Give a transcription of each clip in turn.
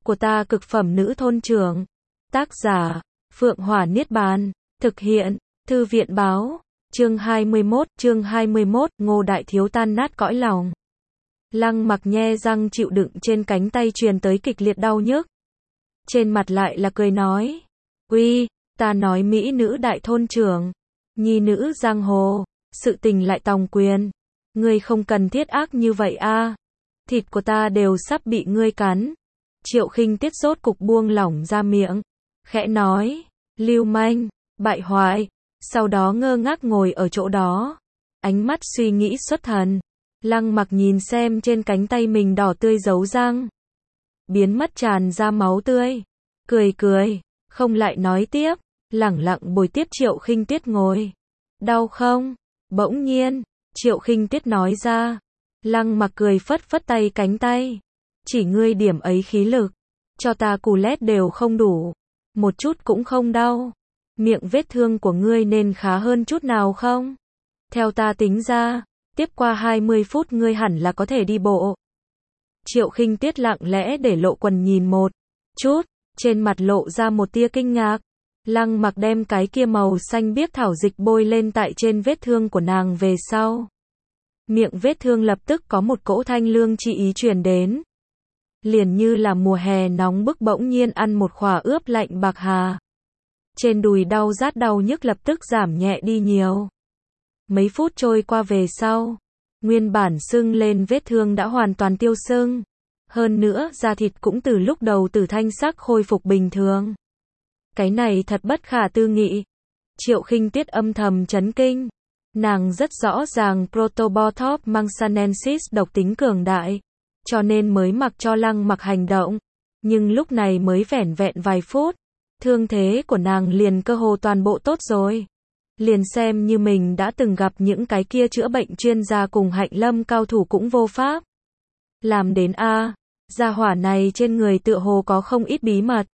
của ta cực phẩm nữ thôn trưởng. Tác giả, Phượng Hỏa Niết Bàn. Thực hiện, Thư viện báo. Chương 21, Ngô Đại Thiếu tan nát cõi lòng. Lăng Mặc nhe răng chịu đựng trên cánh tay truyền tới kịch liệt đau nhức. Trên mặt lại là cười nói. Uy, ta nói mỹ nữ đại thôn trưởng, nhi nữ giang hồ, sự tình lại tòng quyền. Ngươi không cần thiết ác như vậy a. Thịt của ta đều sắp bị ngươi cắn. Triệu Khinh Tiết rốt cục buông lỏng ra miệng, khẽ nói, lưu manh, bại hoại, sau đó ngơ ngác ngồi ở chỗ đó, ánh mắt suy nghĩ xuất thần. Lăng Mặc nhìn xem trên cánh tay mình đỏ tươi dấu răng, biến mất tràn ra máu tươi, cười, không lại nói tiếp, lẳng lặng bồi tiếp Triệu Khinh Tiết ngồi. Đau không? Bỗng nhiên, Triệu Khinh Tiết nói ra. Lăng Mặc cười phất phất tay cánh tay. Chỉ ngươi điểm ấy khí lực, cho ta cù lét đều không đủ, một chút cũng không đau. Miệng vết thương của ngươi nên khá hơn chút nào không? Theo ta tính ra, tiếp qua 20 phút ngươi hẳn là có thể đi bộ. Triệu Khinh Tiết lặng lẽ để lộ quần nhìn một chút, trên mặt lộ ra một tia kinh ngạc. Lăng Mặc đem cái kia màu xanh biếc thảo dịch bôi lên tại trên vết thương của nàng về sau. Miệng vết thương lập tức có một cỗ thanh lương chi ý truyền đến. Liền như là mùa hè nóng bức bỗng nhiên ăn một khỏa ướp lạnh bạc hà. Trên đùi đau rát đau nhức lập tức giảm nhẹ đi nhiều. Mấy phút trôi qua về sau, nguyên bản sưng lên vết thương đã hoàn toàn tiêu sưng. Hơn nữa, da thịt cũng từ lúc đầu từ thanh sắc khôi phục bình thường. Cái này thật bất khả tư nghị. Triệu Khinh Tiết âm thầm chấn kinh. Nàng rất rõ ràng Protobothop manxanensis độc tính cường đại, cho nên mới mặc cho Lăng Mặc hành động. Nhưng lúc này mới vẻn vẹn vài phút, thương thế của nàng liền cơ hồ toàn bộ tốt rồi. Liền xem như mình đã từng gặp những cái kia chữa bệnh chuyên gia cùng hạnh lâm cao thủ cũng vô pháp làm đến a. Gia hỏa này trên người tựa hồ có không ít bí mật.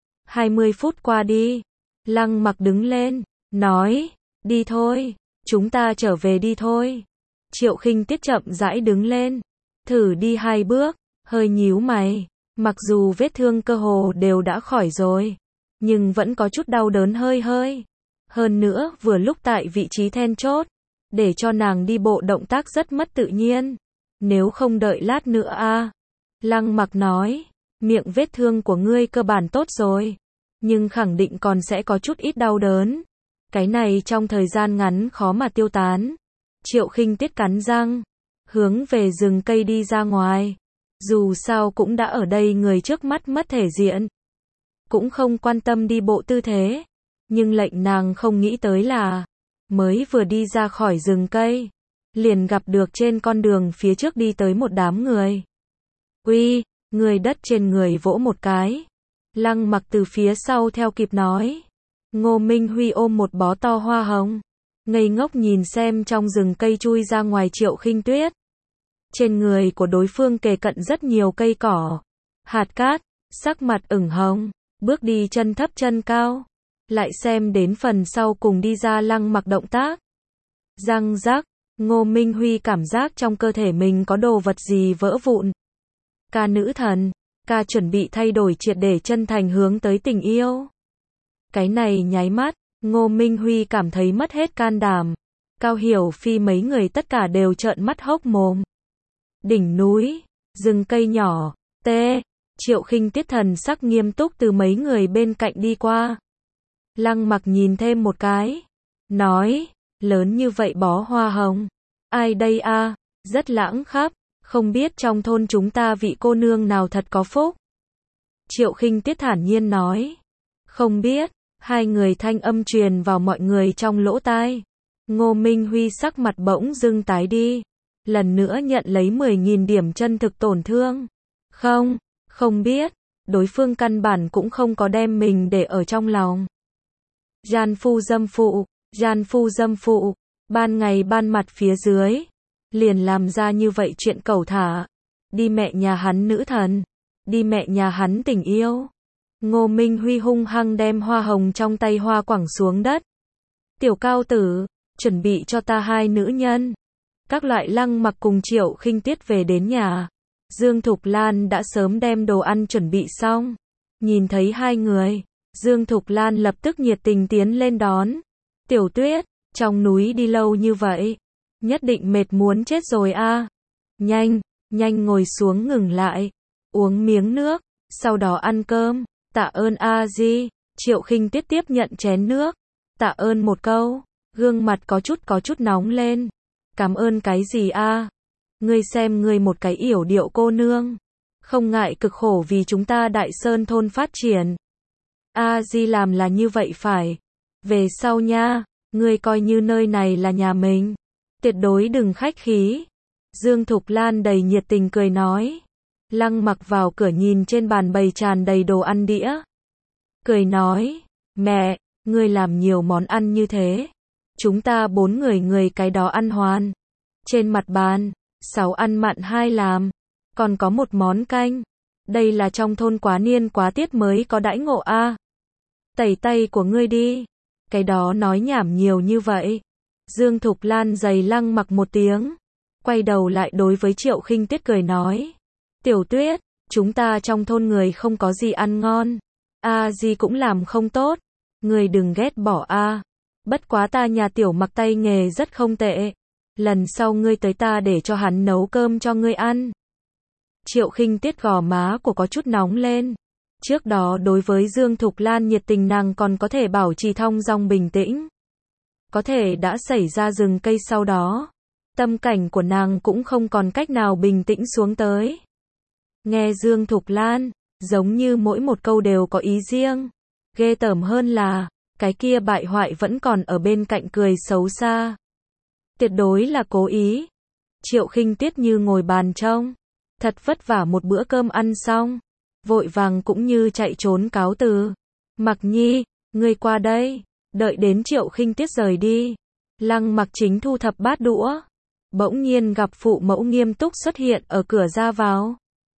20 phút qua đi, Lăng Mặc đứng lên, nói, đi thôi, chúng ta trở về đi thôi. Triệu Khinh Tiết chậm rãi đứng lên, thử đi 2 bước, hơi nhíu mày, mặc dù vết thương cơ hồ đều đã khỏi rồi, nhưng vẫn có chút đau đớn hơi. Hơn nữa, vừa lúc tại vị trí then chốt, để cho nàng đi bộ động tác rất mất tự nhiên. Nếu không đợi lát nữa a. Lăng Mặc nói, miệng vết thương của ngươi cơ bản tốt rồi, nhưng khẳng định còn sẽ có chút ít đau đớn. Cái này trong thời gian ngắn khó mà tiêu tán. Triệu Khinh Tiết cắn răng, hướng về rừng cây đi ra ngoài. Dù sao cũng đã ở đây người trước mắt mất thể diện, cũng không quan tâm đi bộ tư thế. Nhưng lệnh nàng không nghĩ tới là, mới vừa đi ra khỏi rừng cây, liền gặp được trên con đường phía trước đi tới một đám người. Uy, người đất trên người vỗ một cái. Lăng Mặc từ phía sau theo kịp nói. Ngô Minh Huy ôm một bó to hoa hồng, ngây ngốc nhìn xem trong rừng cây chui ra ngoài Triệu Khinh Tuyết. Trên người của đối phương kề cận rất nhiều cây cỏ, hạt cát, sắc mặt ửng hồng, bước đi chân thấp chân cao. Lại xem đến phần sau cùng đi ra Lăng Mặc động tác. Răng rắc, Ngô Minh Huy cảm giác trong cơ thể mình có đồ vật gì vỡ vụn. Ca nữ thần, ca chuẩn bị thay đổi triệt để chân thành hướng tới tình yêu. Cái này nháy mắt, Ngô Minh Huy cảm thấy mất hết can đảm. Cao Hiểu Phi mấy người tất cả đều trợn mắt hốc mồm. Đỉnh núi, rừng cây nhỏ, Triệu Khinh Tiết thần sắc nghiêm túc từ mấy người bên cạnh đi qua. Lăng Mặc nhìn thêm một cái, nói, lớn như vậy bó hoa hồng, ai đây a? Rất lãng khắp, không biết trong thôn chúng ta vị cô nương nào thật có phúc. Triệu Khinh Tiết thản nhiên nói, không biết. Hai người thanh âm truyền vào mọi người trong lỗ tai. Ngô Minh Huy sắc mặt bỗng dưng tái đi, lần nữa nhận lấy 10.000 điểm chân thực tổn thương. Không biết, đối phương căn bản cũng không có đem mình để ở trong lòng. Gian phu dâm phụ, ban ngày ban mặt phía dưới, liền làm ra như vậy chuyện cẩu thả. Đi mẹ nhà hắn nữ thần, đi mẹ nhà hắn tình yêu. Ngô Minh Huy hung hăng đem hoa hồng trong tay hoa quẳng xuống đất. Tiểu cao tử, chuẩn bị cho ta 2 nữ nhân. Các loại Lăng Mặc cùng Triệu Khinh Tiết về đến nhà. Dương Thục Lan đã sớm đem đồ ăn chuẩn bị xong. Nhìn thấy hai người, Dương Thục Lan lập tức nhiệt tình tiến lên đón. Tiểu Tuyết, trong núi đi lâu như vậy, nhất định mệt muốn chết rồi a. Nhanh, nhanh ngồi xuống ngừng lại, uống miếng nước, sau đó ăn cơm. Tạ ơn a di. Triệu Khinh Tuyết tiếp nhận chén nước, tạ ơn một câu, gương mặt có chút nóng lên. Cảm ơn cái gì a? Ngươi xem ngươi một cái yểu điệu cô nương, không ngại cực khổ vì chúng ta Đại Sơn thôn phát triển. A di làm là như vậy phải. Về sau nha, ngươi coi như nơi này là nhà mình, tuyệt đối đừng khách khí. Dương Thục Lan đầy nhiệt tình cười nói. Lăng Mặc vào cửa nhìn trên bàn bày tràn đầy đồ ăn đĩa, cười nói, mẹ, ngươi làm nhiều món ăn như thế, chúng ta 4 người người cái đó ăn hoàn. Trên mặt bàn, 6 ăn mặn 2 làm, còn có một món canh. Đây là trong thôn quá niên quá tiết mới có đãi ngộ a. Tẩy tay của ngươi đi. Cái đó nói nhảm nhiều như vậy. Dương Thục Lan giày Lăng Mặc một tiếng, quay đầu lại đối với Triệu Khinh Tuyết cười nói. Tiểu Tuyết, chúng ta trong thôn người không có gì ăn ngon. A di cũng làm không tốt. Người đừng ghét bỏ a. Bất quá ta nhà Tiểu Mặc tay nghề rất không tệ. Lần sau ngươi tới ta để cho hắn nấu cơm cho ngươi ăn. Triệu Khinh Tuyết gò má của có chút nóng lên. Trước đó đối với Dương Thục Lan nhiệt tình nàng còn có thể bảo trì thong dong bình tĩnh. Có thể đã xảy ra rừng cây sau đó, tâm cảnh của nàng cũng không còn cách nào bình tĩnh xuống tới. Nghe Dương Thục Lan, giống như mỗi một câu đều có ý riêng. Ghê tởm hơn là, cái kia bại hoại vẫn còn ở bên cạnh cười xấu xa. Tuyệt đối là cố ý. Triệu Khinh Tuyết như ngồi bàn trông, thật vất vả một bữa cơm ăn xong, vội vàng cũng như chạy trốn cáo từ. Mặc Nhi, ngươi qua đây. Đợi đến Triệu Khinh Tuyết rời đi, Lăng Mặc chính thu thập bát đũa, bỗng nhiên gặp phụ mẫu nghiêm túc xuất hiện ở cửa ra vào.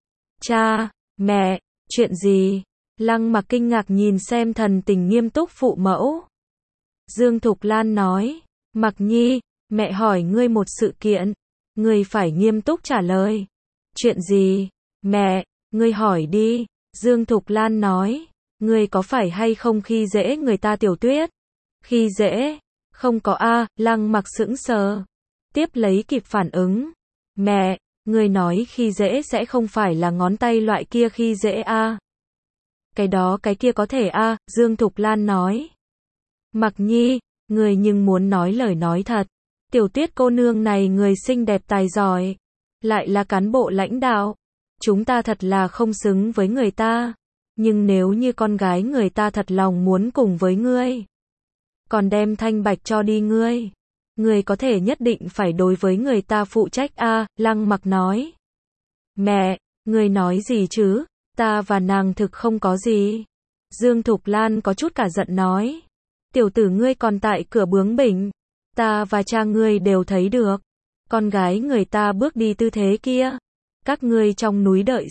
Cha, mẹ, chuyện gì? Lăng Mặc kinh ngạc nhìn xem thần tình nghiêm túc phụ mẫu. Dương Thục Lan nói, Mặc Nhi, mẹ hỏi ngươi một sự kiện, ngươi phải nghiêm túc trả lời. Chuyện gì? Mẹ, ngươi hỏi đi. Dương Thục Lan nói, ngươi có phải hay không khi dễ người ta Tiểu Tuyết? Khi dễ? Không có a. Lăng Mặc sững sờ, tiếp lấy kịp phản ứng. Mẹ, ngươi nói khi dễ sẽ không phải là ngón tay loại kia khi dễ a. Cái đó cái kia có thể a. Dương Thục Lan nói. Mặc Nhi, ngươi nhưng muốn nói lời nói thật. Tiểu Tuyết cô nương này người xinh đẹp tài giỏi, lại là cán bộ lãnh đạo. Chúng ta thật là không xứng với người ta. Nhưng nếu như con gái người ta thật lòng muốn cùng với ngươi, còn đem thanh bạch cho đi ngươi có thể nhất định phải đối với người ta phụ trách a. Lăng Mặc nói. Mẹ, ngươi nói gì chứ? Ta và nàng thực không có gì. Dương Thục Lan có chút cả giận nói. Tiểu tử ngươi còn tại cửa bướng bỉnh. Ta và cha ngươi đều thấy được. Con gái người ta bước đi tư thế kia. Các ngươi trong núi đợi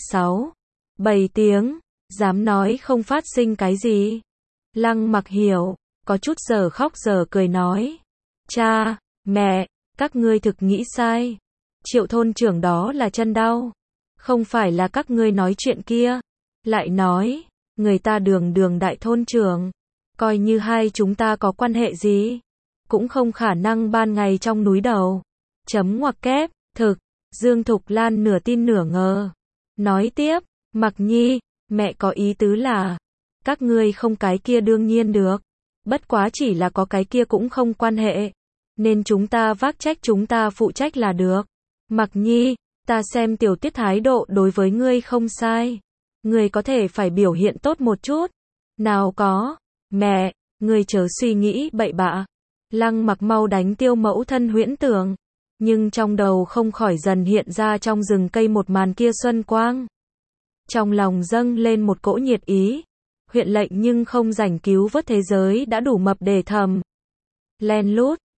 6-7 tiếng. Dám nói không phát sinh cái gì. Lăng Mặc hiểu, có chút giờ khóc giờ cười nói. Cha, mẹ, các ngươi thực nghĩ sai. Triệu thôn trưởng đó là chân đau. Không phải là các ngươi nói chuyện kia. Lại nói, người ta đường đại thôn trưởng. Coi như hai chúng ta có quan hệ gì, cũng không khả năng ban ngày trong núi đầu. Chấm ngoặc kép, thực. Dương Thục Lan nửa tin nửa ngờ. Nói tiếp, Mặc Nhi, mẹ có ý tứ là, các ngươi không cái kia đương nhiên được. Bất quá chỉ là có cái kia cũng không quan hệ. Nên chúng ta vác trách chúng ta phụ trách là được. Mặc Nhi, ta xem Tiểu Tuyết thái độ đối với ngươi không sai. Ngươi có thể phải biểu hiện tốt một chút. Nào có, mẹ, ngươi chớ suy nghĩ bậy bạ. Lăng Mặc mau đánh tiêu mẫu thân huyễn tưởng. Nhưng trong đầu không khỏi dần hiện ra trong rừng cây một màn kia xuân quang. Trong lòng dâng lên một cỗ nhiệt ý. Huyện lệnh nhưng không rảnh cứu vớt thế giới đã đủ mập để thầm. Len lút,